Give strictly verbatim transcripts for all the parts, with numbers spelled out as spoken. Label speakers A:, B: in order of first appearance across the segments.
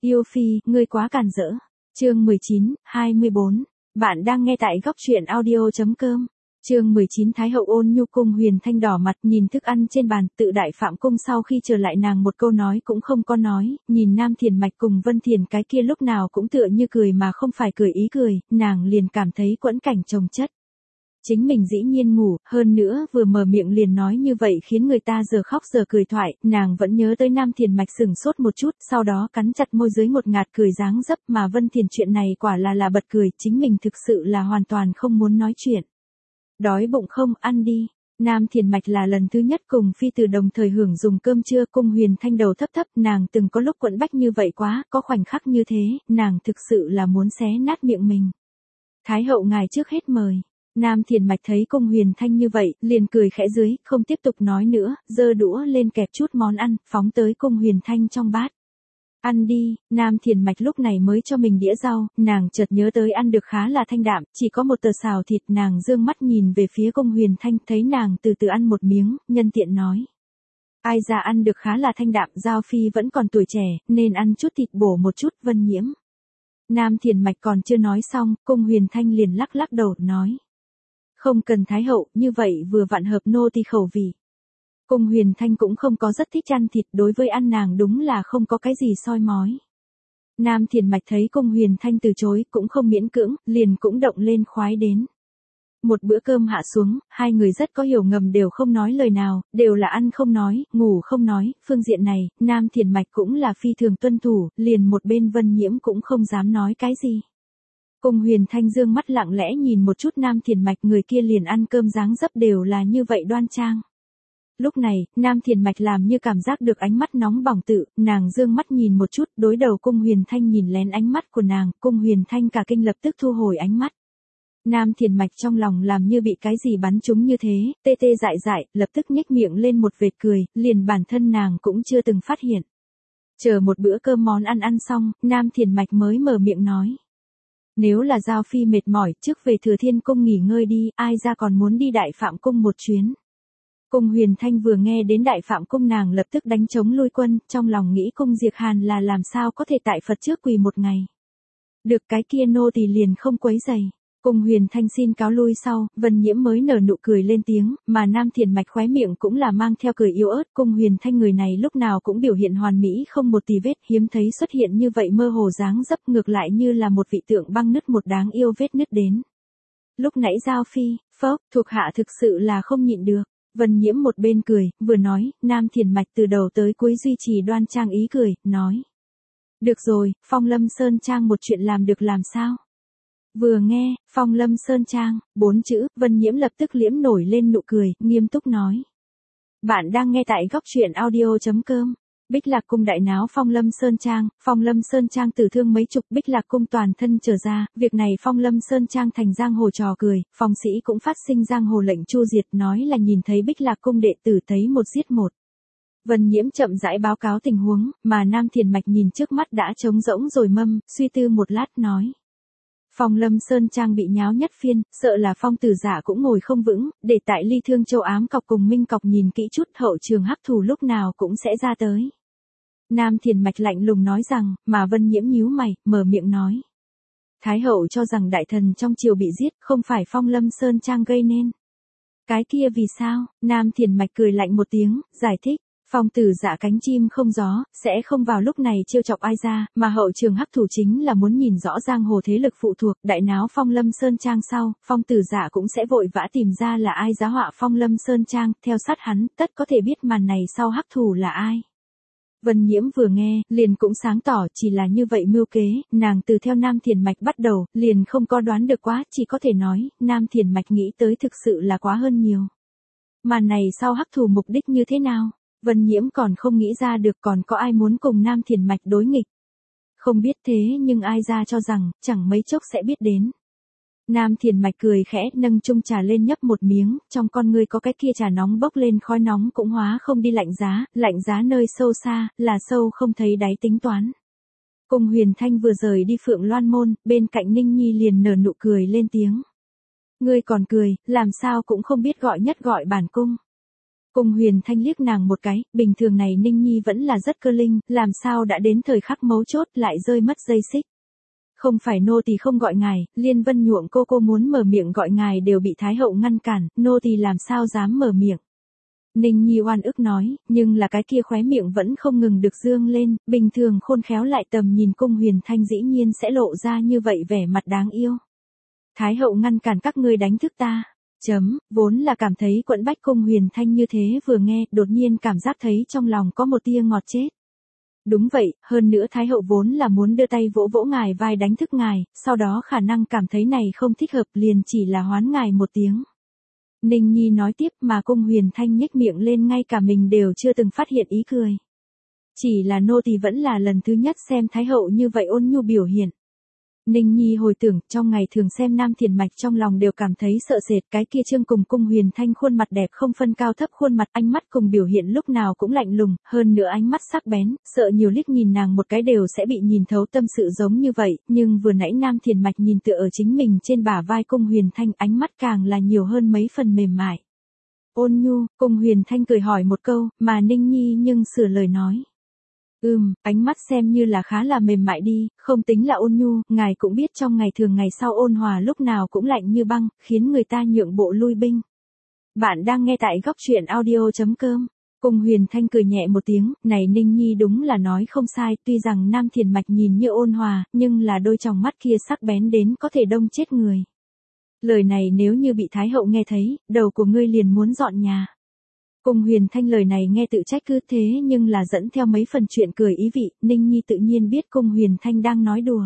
A: Yêu phi, ngươi quá càn rỡ. Chương mười chín, hai mươi bốn. Bạn đang nghe tại góc truyện audio chấm com. Chương mười chín. Thái hậu ôn nhu. Cung Huyền Thanh đỏ mặt nhìn thức ăn trên bàn, tự đại phạm cung sau khi trở lại nàng một câu nói cũng không có nói, nhìn Nam Thiền Mạch cùng Vân Thiền cái kia lúc nào cũng tựa như cười mà không phải cười ý cười, nàng liền cảm thấy quẫn cảnh chồng chất. Chính mình dĩ nhiên ngủ, hơn nữa vừa mở miệng liền nói như vậy khiến người ta giờ khóc giờ cười thoại, nàng vẫn nhớ tới Nam Thiền Mạch sừng sốt một chút, sau đó cắn chặt môi dưới một ngạt cười dáng dấp mà Vân Thiền chuyện này quả là là bật cười, chính mình thực sự là hoàn toàn không muốn nói chuyện. Đói bụng không, ăn đi. Nam Thiền Mạch là lần thứ nhất cùng phi tử đồng thời hưởng dùng cơm trưa. Cung Huyền Thanh đầu thấp thấp, nàng từng có lúc quẫn bách như vậy quá, có khoảnh khắc như thế, nàng thực sự là muốn xé nát miệng mình. Thái hậu ngài trước hết mời. Nam Thiền Mạch thấy Cung Huyền Thanh như vậy, liền cười khẽ dưới, không tiếp tục nói nữa, giơ đũa lên kẹp chút món ăn, phóng tới Cung Huyền Thanh trong bát. Ăn đi. Nam Thiền Mạch lúc này mới cho mình đĩa rau, nàng chợt nhớ tới ăn được khá là thanh đạm, chỉ có một tờ xào thịt, nàng dương mắt nhìn về phía Cung Huyền Thanh, thấy nàng từ từ ăn một miếng, nhân tiện nói. Ai ra ăn được khá là thanh đạm, Giao Phi vẫn còn tuổi trẻ, nên ăn chút thịt bổ một chút. Vân Nhiễm. Nam Thiền Mạch còn chưa nói xong, Cung Huyền Thanh liền lắc lắc đầu, nói. Không cần Thái hậu, như vậy vừa vặn hợp nô tỳ khẩu vị. Cung Huyền Thanh cũng không có rất thích ăn thịt, đối với ăn nàng đúng là không có cái gì soi mói. Nam Thiền Mạch thấy Cung Huyền Thanh từ chối, cũng không miễn cưỡng, liền cũng động lên khoái đến. Một bữa cơm hạ xuống, hai người rất có hiểu ngầm đều không nói lời nào, đều là ăn không nói, ngủ không nói, phương diện này, Nam Thiền Mạch cũng là phi thường tuân thủ, liền một bên Vân Nhiễm cũng không dám nói cái gì. Cung Huyền Thanh dương mắt lặng lẽ nhìn một chút Nam Thiền Mạch, người kia liền ăn cơm dáng dấp đều là như vậy đoan trang. Lúc này, Nam Thiền Mạch làm như cảm giác được ánh mắt nóng bỏng tự, nàng dương mắt nhìn một chút, đối đầu Cung Huyền Thanh nhìn lén ánh mắt của nàng, Cung Huyền Thanh cả kinh lập tức thu hồi ánh mắt. Nam Thiền Mạch trong lòng làm như bị cái gì bắn trúng như thế, tê tê dại dại, lập tức nhếch miệng lên một vệt cười, liền bản thân nàng cũng chưa từng phát hiện. Chờ một bữa cơm món ăn ăn xong, Nam Thiền Mạch mới mở miệng nói. Nếu là Giao Phi mệt mỏi, trước về Thừa Thiên Cung nghỉ ngơi đi, ai ra còn muốn đi Đại Phạm Cung một chuyến. Cung Huyền Thanh vừa nghe đến Đại Phạm Cung nàng lập tức đánh trống lui quân, trong lòng nghĩ Cung Diệt Hàn là làm sao có thể tại Phật trước quỳ một ngày. Được cái kia nô tỳ liền không quấy giày. Cung Huyền Thanh xin cáo lui sau, Vân Nhiễm mới nở nụ cười lên tiếng, mà Nam Thiền Mạch khóe miệng cũng là mang theo cười yếu ớt. Cung Huyền Thanh người này lúc nào cũng biểu hiện hoàn mỹ không một tì vết, hiếm thấy xuất hiện như vậy mơ hồ dáng dấp, ngược lại như là một vị tượng băng nứt một đáng yêu vết nứt đến. Lúc nãy Giao Phi, phốc, thuộc hạ thực sự là không nhịn được. Vân Nhiễm một bên cười, vừa nói, Nam Thiền Mạch từ đầu tới cuối duy trì đoan trang ý cười, nói. Được rồi, Phong Lâm Sơn Trang một chuyện làm được làm sao? Vừa nghe, Phong Lâm Sơn Trang, bốn chữ, Vân Nhiễm lập tức liễm nổi lên nụ cười, nghiêm túc nói. Bạn đang nghe tại góc truyện audio chấm com. Bích Lạc Cung đại náo Phong Lâm Sơn Trang, Phong Lâm Sơn Trang tử thương mấy chục, Bích Lạc Cung toàn thân trở ra, việc này Phong Lâm Sơn Trang thành giang hồ trò cười, phong sĩ cũng phát sinh giang hồ lệnh chu diệt, nói là nhìn thấy Bích Lạc Cung đệ tử thấy một giết một. Vân Nhiễm chậm rãi báo cáo tình huống, mà Nam Thiền Mạch nhìn trước mắt đã trống rỗng rồi mâm, suy tư một lát nói. Phong Lâm Sơn Trang bị nháo nhất phiên, sợ là Phong Tử Giả cũng ngồi không vững, để tại Ly Thương Châu ám cọc cùng Minh cọc nhìn kỹ chút, hậu trường hắc thủ lúc nào cũng sẽ ra tới. Nam Thiền Mạch lạnh lùng nói rằng, mà Vân Nhiễm nhíu mày, mở miệng nói. Thái hậu cho rằng đại thần trong triều bị giết, không phải Phong Lâm Sơn Trang gây nên. Cái kia vì sao? Nam Thiền Mạch cười lạnh một tiếng, giải thích. Phong Tử Dạ cánh chim không gió, sẽ không vào lúc này trêu chọc ai ra, mà hậu trường hắc thủ chính là muốn nhìn rõ giang hồ thế lực phụ thuộc, đại náo Phong Lâm Sơn Trang sau, Phong Tử Dạ cũng sẽ vội vã tìm ra là ai giá họa Phong Lâm Sơn Trang, theo sát hắn, tất có thể biết màn này sau hắc thủ là ai. Vân Nhiễm vừa nghe, liền cũng sáng tỏ, chỉ là như vậy mưu kế, nàng từ theo Nam Thiền Mạch bắt đầu, liền không có đoán được quá, chỉ có thể nói, Nam Thiền Mạch nghĩ tới thực sự là quá hơn nhiều. Màn này sau hắc thủ mục đích như thế nào? Vân Nhiễm còn không nghĩ ra được, còn có ai muốn cùng Nam Thiền Mạch đối nghịch. Không biết thế nhưng ai ra cho rằng, chẳng mấy chốc sẽ biết đến. Nam Thiền Mạch cười khẽ, nâng chung trà lên nhấp một miếng, trong con ngươi có cái kia trà nóng bốc lên khói nóng cũng hóa không đi lạnh giá, lạnh giá nơi sâu xa, là sâu không thấy đáy tính toán. Cung Huyền Thanh vừa rời đi Phượng Loan Môn, bên cạnh Ninh Nhi liền nở nụ cười lên tiếng. Ngươi còn cười, làm sao cũng không biết gọi nhất gọi bản cung. Cung Huyền Thanh liếc nàng một cái, bình thường này Ninh Nhi vẫn là rất cơ linh, làm sao đã đến thời khắc mấu chốt lại rơi mất dây xích. Không phải nô tỳ không gọi ngài, Liên Vân Nhuộm cô cô muốn mở miệng gọi ngài đều bị Thái hậu ngăn cản, nô tỳ làm sao dám mở miệng. Ninh Nhi oan ức nói, nhưng là cái kia khóe miệng vẫn không ngừng được dương lên, bình thường khôn khéo lại tầm nhìn Cung Huyền Thanh dĩ nhiên sẽ lộ ra như vậy vẻ mặt đáng yêu. Thái hậu ngăn cản các ngươi đánh thức ta. Chấm, vốn là cảm thấy quẫn bách Cung Huyền Thanh như thế vừa nghe, đột nhiên cảm giác thấy trong lòng có một tia ngọt chết. Đúng vậy, hơn nữa Thái hậu vốn là muốn đưa tay vỗ vỗ ngài vai đánh thức ngài, sau đó khả năng cảm thấy này không thích hợp liền chỉ là hoán ngài một tiếng. Ninh Nhi nói tiếp mà Cung Huyền Thanh nhếch miệng lên ngay cả mình đều chưa từng phát hiện ý cười. Chỉ là nô tỳ vẫn là lần thứ nhất xem Thái hậu như vậy ôn nhu biểu hiện. Ninh Nhi hồi tưởng, trong ngày thường xem Nam Thiền Mạch trong lòng đều cảm thấy sợ sệt, cái kia trương cùng Cung Huyền Thanh khuôn mặt đẹp không phân cao thấp khuôn mặt, ánh mắt cùng biểu hiện lúc nào cũng lạnh lùng, hơn nữa ánh mắt sắc bén, sợ nhiều liếc nhìn nàng một cái đều sẽ bị nhìn thấu tâm sự giống như vậy, nhưng vừa nãy Nam Thiền Mạch nhìn tựa ở chính mình trên bả vai Cung Huyền Thanh, ánh mắt càng là nhiều hơn mấy phần mềm mại. Ôn nhu, Cung Huyền Thanh cười hỏi một câu, mà Ninh Nhi nhưng sửa lời nói. Ừm, ánh mắt xem như là khá là mềm mại đi, không tính là ôn nhu, ngài cũng biết trong ngày thường ngày sau ôn hòa lúc nào cũng lạnh như băng, khiến người ta nhượng bộ lui binh. Bạn đang nghe tại góc truyện audio chấm com. Cung Huyền Thanh cười nhẹ một tiếng, này Ninh Nhi đúng là nói không sai, tuy rằng Nam Thiền Mạch nhìn như ôn hòa, nhưng là đôi tròng mắt kia sắc bén đến có thể đông chết người. Lời này nếu như bị Thái hậu nghe thấy, đầu của ngươi liền muốn dọn nhà. Cung Huyền Thanh lời này nghe tự trách cứ thế nhưng là dẫn theo mấy phần chuyện cười ý vị, Ninh Nhi tự nhiên biết Cung Huyền Thanh đang nói đùa.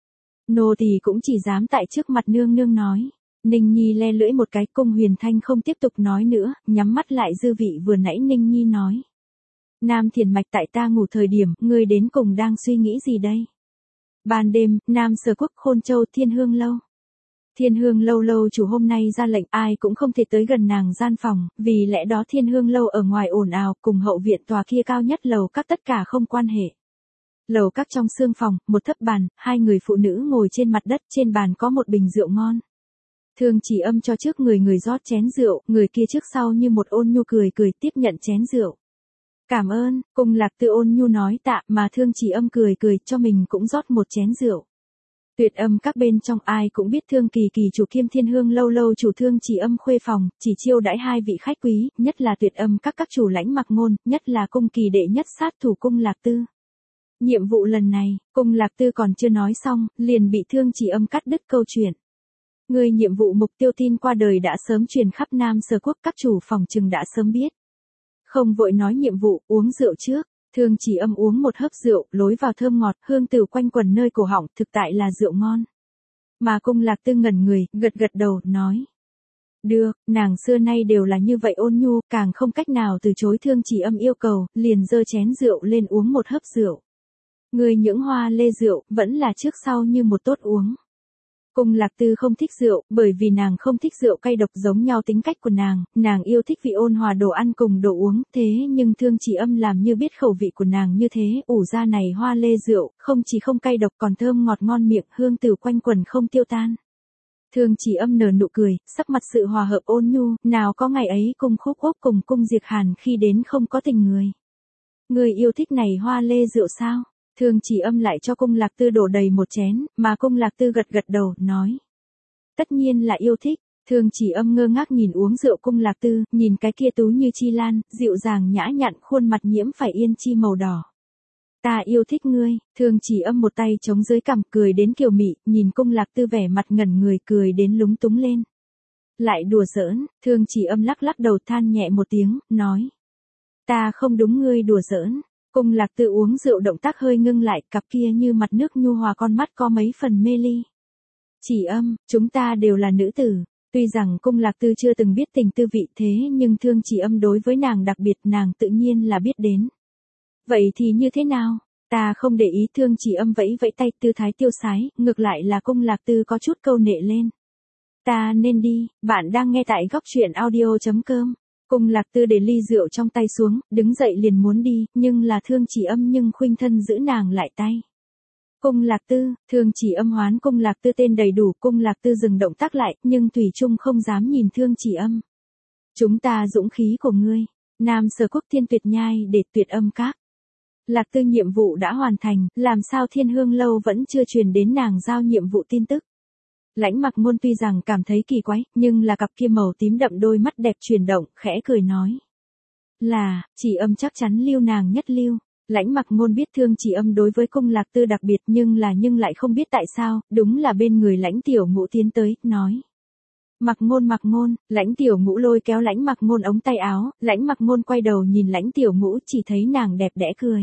A: Nô tỳ cũng chỉ dám tại trước mặt nương nương nói. Ninh Nhi le lưỡi một cái, Cung Huyền Thanh không tiếp tục nói nữa, nhắm mắt lại dư vị vừa nãy Ninh Nhi nói. Nam Thiền Mạch tại ta ngủ thời điểm, ngươi đến cùng đang suy nghĩ gì đây? Ban đêm, Nam Sở Quốc Khôn Châu Thiên Hương Lâu. Thiên Hương Lâu lâu chủ hôm nay ra lệnh ai cũng không thể tới gần nàng gian phòng, vì lẽ đó Thiên Hương Lâu ở ngoài ồn ào cùng hậu viện tòa kia cao nhất lầu các tất cả không quan hệ. Lầu các trong sương phòng, một thấp bàn, hai người phụ nữ ngồi trên mặt đất, trên bàn có một bình rượu ngon. Thương Chỉ Âm cho trước người người rót chén rượu, người kia trước sau như một ôn nhu cười cười tiếp nhận chén rượu. Cảm ơn, Cung Lạc Tư ôn nhu nói tạ mà Thương Chỉ Âm cười cười cho mình cũng rót một chén rượu. Tuyệt Âm các bên trong ai cũng biết Thương Kỳ Kỳ chủ kiêm Thiên Hương Lâu lâu chủ Thương Chỉ Âm khuê phòng, chỉ chiêu đãi hai vị khách quý, nhất là Tuyệt Âm các các chủ lãnh mặc ngôn, nhất là Cung Kỳ đệ nhất sát thủ Cung Lạc Tư. Nhiệm vụ lần này, Cung Lạc Tư còn chưa nói xong, liền bị Thương Chỉ Âm cắt đứt câu chuyện. Người nhiệm vụ mục tiêu tin qua đời đã sớm truyền khắp Nam Sở Quốc, các chủ phòng trừng đã sớm biết. Không vội nói nhiệm vụ, uống rượu trước. Thương Chỉ Âm uống một hớp rượu, lối vào thơm ngọt, hương từ quanh quần nơi cổ họng, thực tại là rượu ngon. Mà Cung Lạc Tư ngẩn người, gật gật đầu, nói. Được, nàng xưa nay đều là như vậy ôn nhu, càng không cách nào từ chối Thương Chỉ Âm yêu cầu, liền giơ chén rượu lên uống một hớp rượu. Người những hoa lê rượu, vẫn là trước sau như một tốt uống. Cung Lạc Tư không thích rượu, bởi vì nàng không thích rượu cay độc giống nhau tính cách của nàng, nàng yêu thích vị ôn hòa đồ ăn cùng đồ uống, thế nhưng Thương Chỉ Âm làm như biết khẩu vị của nàng như thế, ủ ra này hoa lê rượu, không chỉ không cay độc còn thơm ngọt ngon miệng, hương từ quanh quần không tiêu tan. Thương Chỉ Âm nở nụ cười, sắc mặt sự hòa hợp ôn nhu, nào có ngày ấy Cung Khúc Ốc cùng Cung Diệt Hàn khi đến không có tình người. Người yêu thích này hoa lê rượu sao? Thương Chỉ Âm lại cho Cung Lạc Tư đổ đầy một chén, mà Cung Lạc Tư gật gật đầu, nói. Tất nhiên là yêu thích. Thương Chỉ Âm ngơ ngác nhìn uống rượu Cung Lạc Tư, nhìn cái kia tú như chi lan, dịu dàng nhã nhặn, khuôn mặt nhiễm phải yên chi màu đỏ. Ta yêu thích ngươi. Thương Chỉ Âm một tay chống dưới cằm, cười đến kiều mị, nhìn Cung Lạc Tư vẻ mặt ngẩn người, cười đến lúng túng lên. Lại đùa giỡn. Thương Chỉ Âm lắc lắc đầu than nhẹ một tiếng, nói. Ta không đúng ngươi đùa giỡn. Cung Lạc Tư uống rượu động tác hơi ngưng lại, cặp kia như mặt nước nhu hòa con mắt có mấy phần mê ly. Chỉ Âm, chúng ta đều là nữ tử. Tuy rằng Cung Lạc Tư chưa từng biết tình tư vị thế nhưng Thương Chỉ Âm đối với nàng đặc biệt nàng tự nhiên là biết đến. Vậy thì như thế nào? Ta không để ý. Thương Chỉ Âm vẫy vẫy tay, tư thái tiêu sái, ngược lại là Cung Lạc Tư có chút câu nệ lên. Ta nên đi. Bạn đang nghe tại góc truyện audio chấm com. Cung Lạc Tư để ly rượu trong tay xuống, đứng dậy liền muốn đi, nhưng là Thương Chỉ Âm nhưng khuynh thân giữ nàng lại tay. Cung Lạc Tư, Thương Chỉ Âm hoán Cung Lạc Tư tên đầy đủ, Cung Lạc Tư dừng động tác lại, nhưng thủy chung không dám nhìn Thương Chỉ Âm. Chúng ta dũng khí của ngươi. Nam Sở Quốc Thiên Tuyệt Nhai để Tuyệt Âm Các. Lạc Tư nhiệm vụ đã hoàn thành, làm sao Thiên Hương Lâu vẫn chưa truyền đến nàng giao nhiệm vụ tin tức. Lãnh Mặc Ngôn tuy rằng cảm thấy kỳ quái, nhưng là cặp kia màu tím đậm đôi mắt đẹp chuyển động, khẽ cười nói. Là, Chỉ Âm chắc chắn lưu nàng nhất lưu. Lãnh Mặc Ngôn biết thương Chỉ Âm đối với cung Lạc Tư đặc biệt nhưng là nhưng lại không biết tại sao, đúng là bên người Lãnh Tiểu Ngũ tiến tới, nói. Mặc Ngôn Mặc Ngôn, Lãnh Tiểu Ngũ lôi kéo Lãnh Mặc Ngôn ống tay áo, Lãnh Mặc Ngôn quay đầu nhìn Lãnh Tiểu Ngũ chỉ thấy nàng đẹp đẽ cười.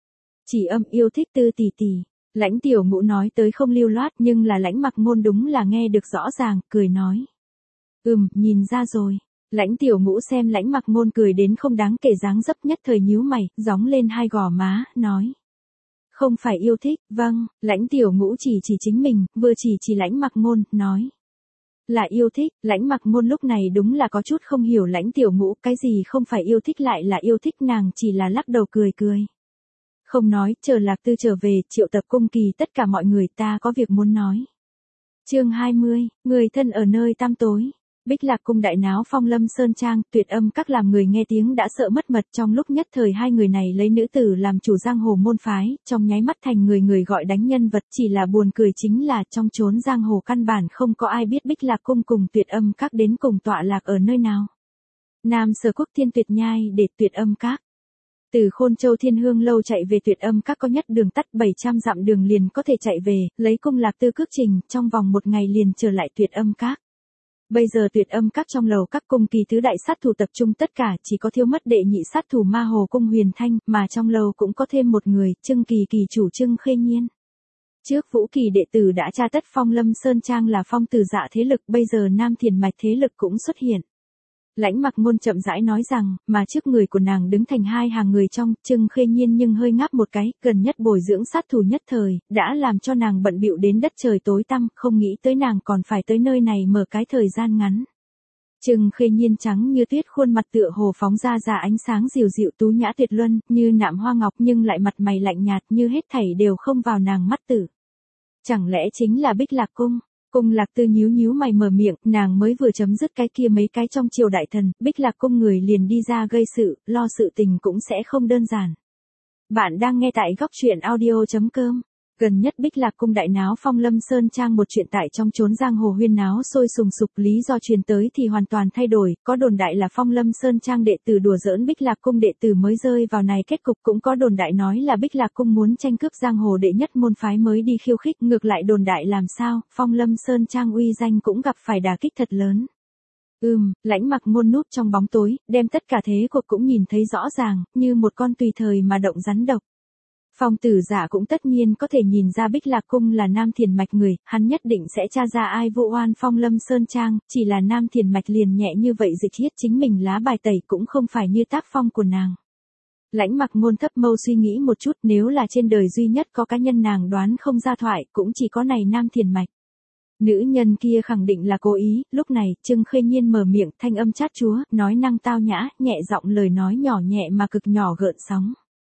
A: Chỉ Âm yêu thích Tư tỷ tỷ. Lãnh Tiểu Ngũ nói tới không lưu loát nhưng là Lãnh Mặc Ngôn đúng là nghe được rõ ràng, cười nói. Ừm, nhìn ra rồi. Lãnh Tiểu Ngũ xem Lãnh Mặc Ngôn cười đến không đáng kể dáng dấp nhất thời nhíu mày, gióng lên hai gò má, nói. Không phải yêu thích, vâng, Lãnh Tiểu Ngũ chỉ chỉ chính mình, vừa chỉ chỉ Lãnh Mặc Ngôn, nói. Là yêu thích, Lãnh Mặc Ngôn lúc này đúng là có chút không hiểu Lãnh Tiểu Ngũ, cái gì không phải yêu thích lại là yêu thích, nàng chỉ là lắc đầu cười cười. Không nói, chờ Lạc Tư trở về, triệu tập cung kỳ tất cả mọi người, ta có việc muốn nói. Chương hai mươi, người thân ở nơi tăm tối. Bích Lạc cung đại náo Phong Lâm Sơn Trang, Tuyệt Âm Các làm người nghe tiếng đã sợ mất mật, trong lúc nhất thời hai người này lấy nữ tử làm chủ giang hồ môn phái, trong nháy mắt thành người người gọi đánh nhân vật, chỉ là buồn cười chính là trong chốn giang hồ căn bản không có ai biết Bích Lạc cung cùng Tuyệt Âm Các đến cùng tọa lạc ở nơi nào. Nam Sở Quốc Thiên Tuyệt Nhai để Tuyệt Âm Các. Từ Khôn Châu Thiên Hương Lâu chạy về Tuyệt Âm Các có nhất đường tắt bảy trăm dặm đường liền có thể chạy về, lấy cung Lạc Tư cước trình, trong vòng một ngày liền trở lại Tuyệt Âm Các. Bây giờ Tuyệt Âm Các trong lầu các cung kỳ tứ đại sát thủ tập trung tất cả, chỉ có thiếu mất đệ nhị sát thủ Ma Hồ Cung Huyền Thanh, mà trong lầu cũng có thêm một người, Trưng Kỳ kỳ chủ Trưng Khê Nhiên. Trước Vũ Kỳ đệ tử đã tra tất Phong Lâm Sơn Trang là Phong Tử Dạ thế lực, bây giờ Nam Thiền Mạch thế lực cũng xuất hiện. Lãnh Mặc Ngôn chậm rãi nói rằng, mà trước người của nàng đứng thành hai hàng người trong, Trưng Khê Nhiên nhưng hơi ngáp một cái, gần nhất bồi dưỡng sát thủ nhất thời, đã làm cho nàng bận bịu đến đất trời tối tăm, không nghĩ tới nàng còn phải tới nơi này mở cái thời gian ngắn. Trưng Khê Nhiên trắng như tuyết, khuôn mặt tựa hồ phóng ra ra ánh sáng dịu dịu tú nhã tuyệt luân, như nạm hoa ngọc nhưng lại mặt mày lạnh nhạt, như hết thảy đều không vào nàng mắt tử. Chẳng lẽ chính là Bích Lạc cung? Cung Lạc Tư nhíu nhíu mày mở miệng, nàng mới vừa chấm dứt cái kia mấy cái trong triều đại thần, Bích Lạc cung người liền đi ra gây sự, lo sự tình cũng sẽ không đơn giản. Bạn đang nghe tại góc truyện audio chấm com. Gần nhất Bích Lạc cung đại náo Phong Lâm Sơn Trang, một chuyện tại trong chốn giang hồ huyên náo sôi sùng sục, lý do truyền tới thì hoàn toàn thay đổi, có đồn đại là Phong Lâm Sơn Trang đệ tử đùa giỡn Bích Lạc cung đệ tử mới rơi vào này kết cục, cũng có đồn đại nói là Bích Lạc cung muốn tranh cướp giang hồ đệ nhất môn phái mới đi khiêu khích, ngược lại đồn đại làm sao, Phong Lâm Sơn Trang uy danh cũng gặp phải đả kích thật lớn. Ừm, Lãnh Mặc Ngôn núp trong bóng tối, đem tất cả thế cuộc cũng nhìn thấy rõ ràng, như một con tùy thời mà động rắn độc. Phong Tử Dạ cũng tất nhiên có thể nhìn ra Bích Lạc cung là Nam Thiền Mạch người, hắn nhất định sẽ tra ra ai vụ oan Phong Lâm Sơn Trang, chỉ là Nam Thiền Mạch liền nhẹ như vậy dịch hiết chính mình lá bài tẩy cũng không phải như tác phong của nàng. Lãnh Mặc Ngôn thấp mâu suy nghĩ một chút, nếu là trên đời duy nhất có cá nhân nàng đoán không ra thoại, cũng chỉ có này Nam Thiền Mạch. Nữ nhân kia khẳng định là cố ý, lúc này, Trưng Khê Nhiên mở miệng, thanh âm chát chúa, nói năng tao nhã, nhẹ giọng lời nói nhỏ nhẹ mà cực nhỏ gợn sóng.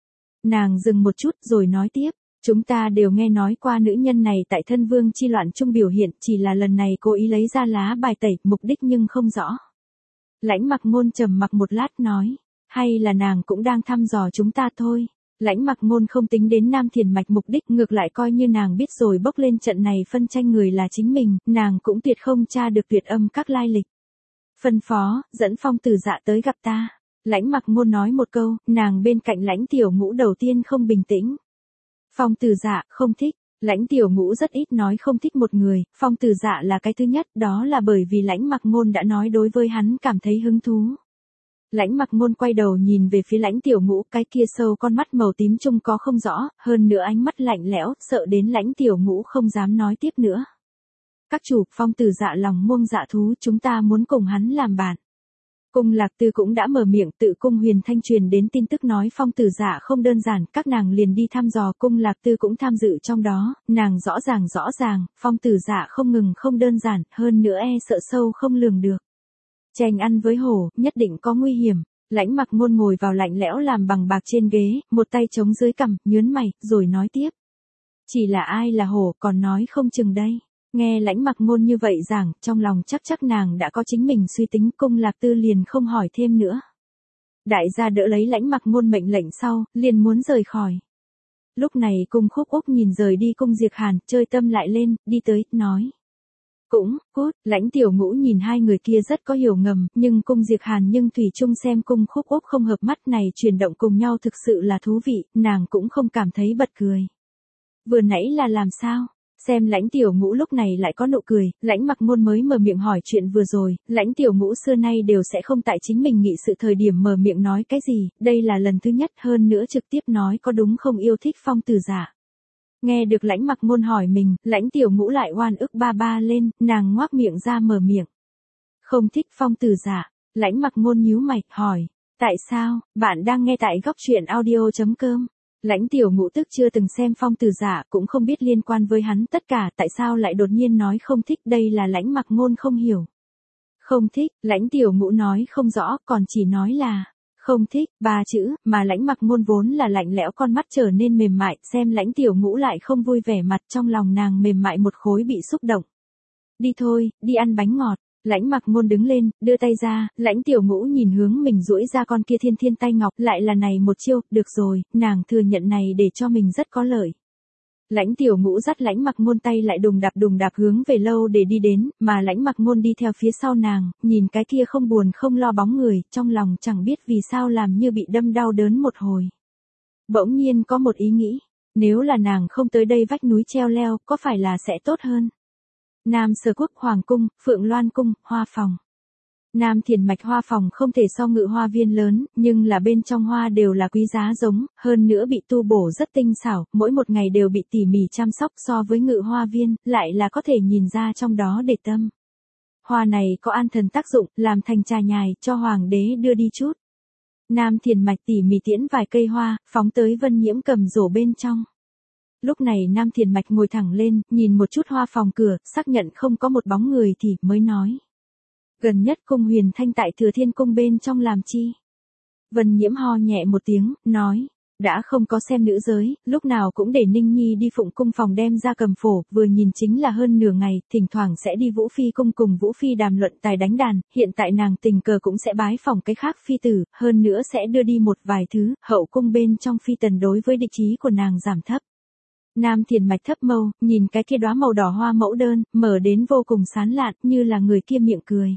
A: Nàng dừng một chút rồi nói tiếp, chúng ta đều nghe nói qua nữ nhân này tại Thân Vương chi loạn trung biểu hiện, chỉ là lần này cố ý lấy ra lá bài tẩy, mục đích nhưng không rõ. Lãnh Mặc Ngôn trầm mặc một lát nói, hay là nàng cũng đang thăm dò chúng ta thôi. Lãnh Mặc Ngôn không tính đến Nam Thiền Mạch mục đích, ngược lại coi như nàng biết rồi bốc lên trận này phân tranh người là chính mình, nàng cũng tuyệt không tra được Tuyệt Âm Các lai lịch. Phân phó, dẫn Phong Tử Dạ tới gặp ta. Lãnh Mặc Ngôn nói một câu, nàng bên cạnh Lãnh Tiểu Ngũ đầu tiên không bình tĩnh. Phong Tử Dạ, không thích. Lãnh Tiểu Ngũ rất ít nói không thích một người, Phong Tử Dạ là cái thứ nhất, đó là bởi vì Lãnh Mặc Ngôn đã nói đối với hắn cảm thấy hứng thú. Lãnh Mặc Ngôn quay đầu nhìn về phía Lãnh Tiểu Ngũ, cái kia sâu con mắt màu tím trung có không rõ, hơn nữa ánh mắt lạnh lẽo, sợ đến Lãnh Tiểu Ngũ không dám nói tiếp nữa. Các chủ, Phong Tử Dạ lòng muông dạ thú, chúng ta muốn cùng hắn làm bạn. Cung Lạc Tư cũng đã mở miệng, tự cung Huyền Thanh truyền đến tin tức nói Phong Tử Dạ không đơn giản, các nàng liền đi thăm dò, Cung Lạc Tư cũng tham dự trong đó, nàng rõ ràng rõ ràng, Phong Tử Dạ không ngừng không đơn giản, hơn nữa e sợ sâu không lường được. Chèn ăn với hổ, nhất định có nguy hiểm. Lãnh Mặc Ngôn ngồi vào lạnh lẽo làm bằng bạc trên ghế, một tay chống dưới cằm, nhướng mày, rồi nói tiếp. Chỉ là ai là hổ, còn nói không chừng đây. Nghe Lãnh Mặc Ngôn như vậy giảng, trong lòng chắc chắc nàng đã có chính mình suy tính, Cung Lạc Tư liền không hỏi thêm nữa. Đại gia đỡ lấy Lãnh Mặc Ngôn mệnh lệnh sau, liền muốn rời khỏi. Lúc này Cung Khúc Úc nhìn rời đi Cung Diệc Hàn, chơi tâm lại lên, đi tới, nói. Cũng, cút, Lãnh Tiểu Ngũ nhìn hai người kia rất có hiểu ngầm, nhưng Cung Diệc Hàn nhưng thủy chung xem Cung Khúc Úc không hợp mắt này chuyển động cùng nhau thực sự là thú vị, nàng cũng không cảm thấy bật cười. Vừa nãy là làm sao? Xem Lãnh Tiểu Ngũ lúc này lại có nụ cười, Lãnh Mặc Ngôn mới mở miệng hỏi chuyện vừa rồi, Lãnh Tiểu Ngũ xưa nay đều sẽ không tại chính mình nghị sự thời điểm mở miệng nói cái gì, đây là lần thứ nhất, hơn nữa trực tiếp nói có đúng không yêu thích Phong Tử Dạ. Nghe được Lãnh Mặc Ngôn hỏi mình, Lãnh Tiểu Ngũ lại oan ức ba ba lên, nàng ngoác miệng ra mở miệng. Không thích Phong Tử Dạ. Lãnh Mặc Ngôn nhíu mày, hỏi. Tại sao? Bạn đang nghe tại góc truyện audio chấm com. Lãnh Tiểu Ngũ tức chưa từng xem Phong Tử Dạ, cũng không biết liên quan với hắn tất cả, tại sao lại đột nhiên nói không thích, đây là Lãnh Mặc Ngôn không hiểu. Không thích, Lãnh Tiểu Ngũ nói không rõ, còn chỉ nói là không thích, ba chữ, mà Lãnh Mặc Ngôn vốn là lạnh lẽo, con mắt trở nên mềm mại, xem Lãnh Tiểu Ngũ lại không vui vẻ mặt, trong lòng nàng mềm mại một khối bị xúc động. Đi thôi, đi ăn bánh ngọt. Lãnh Mặc Ngôn đứng lên, đưa tay ra, Lãnh Tiểu Ngũ nhìn hướng mình duỗi ra con kia thiên thiên tay ngọc, lại là này một chiêu, được rồi, nàng thừa nhận này để cho mình rất có lợi. Lãnh Tiểu Ngũ dắt Lãnh Mặc Ngôn tay lại đùng đạp đùng đạp hướng về lâu để đi đến, mà Lãnh Mặc Ngôn đi theo phía sau nàng, nhìn cái kia không buồn không lo bóng người, trong lòng chẳng biết vì sao làm như bị đâm đau đớn một hồi. Bỗng nhiên có một ý nghĩ, nếu là nàng không tới đây vách núi treo leo, có phải là sẽ tốt hơn? Nam Sở Quốc Hoàng Cung, Phượng Loan Cung, Hoa Phòng. Nam Thiền Mạch Hoa Phòng không thể so Ngự Hoa Viên lớn, nhưng là bên trong hoa đều là quý giá giống, hơn nữa bị tu bổ rất tinh xảo, mỗi một ngày đều bị tỉ mỉ chăm sóc, so với Ngự Hoa Viên, lại là có thể nhìn ra trong đó để tâm. Hoa này có an thần tác dụng, làm thành trà nhài, cho Hoàng đế đưa đi chút. Nam Thiền Mạch tỉ mỉ tiễn vài cây hoa, phóng tới Vân Nhiễm cầm rổ bên trong. Lúc này Nam Thiền Mạch ngồi thẳng lên, nhìn một chút hoa phòng cửa, xác nhận không có một bóng người thì mới nói. Gần nhất Cung Huyền Thanh tại Thừa Thiên Cung bên trong làm chi? Vân Nhiễm ho nhẹ một tiếng, nói. Đã không có xem nữ giới, lúc nào cũng để Ninh Nhi đi Phụng Cung phòng đem ra cầm phổ, vừa nhìn chính là hơn nửa ngày, thỉnh thoảng sẽ đi Vũ Phi Cung cùng Vũ Phi đàm luận tài đánh đàn, hiện tại nàng tình cờ cũng sẽ bái phòng cái khác phi tử, hơn nữa sẽ đưa đi một vài thứ, hậu cung bên trong phi tần đối với địch ý của nàng giảm thấp. Nam Thiền Mạch thấp mâu, nhìn cái kia đóa màu đỏ hoa mẫu đơn, mở đến vô cùng sán lạn, như là người kia miệng cười.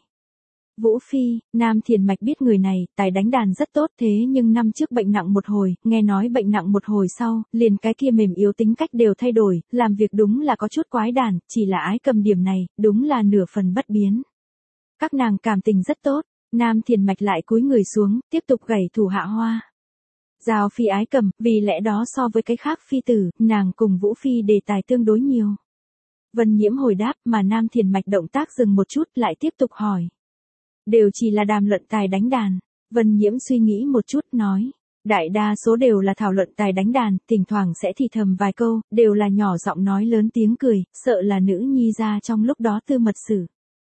A: Vũ Phi, Nam Thiền Mạch biết người này, tài đánh đàn rất tốt thế nhưng năm trước bệnh nặng một hồi, nghe nói bệnh nặng một hồi sau, liền cái kia mềm yếu tính cách đều thay đổi, làm việc đúng là có chút quái đản, chỉ là ái cầm điểm này, đúng là nửa phần bất biến. Các nàng cảm tình rất tốt, Nam Thiền Mạch lại cúi người xuống, tiếp tục gảy thủ hạ hoa. Giao Phi ái cầm, vì lẽ đó so với cái khác phi tử, nàng cùng Vũ Phi đề tài tương đối nhiều. Vân Nhiễm hồi đáp mà Nam Thiền Mạch động tác dừng một chút lại tiếp tục hỏi. Đều chỉ là đàm luận tài đánh đàn. Vân Nhiễm suy nghĩ một chút nói. Đại đa số đều là thảo luận tài đánh đàn, thỉnh thoảng sẽ thì thầm vài câu, đều là nhỏ giọng nói lớn tiếng cười, sợ là nữ nhi ra trong lúc đó tư mật sử.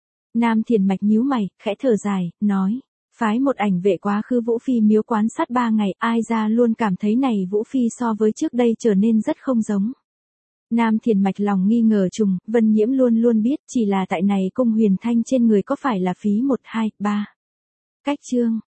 A: Nam Thiền Mạch nhíu mày, khẽ thở dài, nói. Phái một ảnh vệ quá khứ Vũ Phi miếu quán sát ba ngày, ai ra luôn cảm thấy này Vũ Phi so với trước đây trở nên rất không giống. Nam Thiền Mạch lòng nghi ngờ trùng, Vân Nhiễm luôn luôn biết, chỉ là tại này Cung Huyền Thanh trên người có phải là phí một hai ba. Cách chương,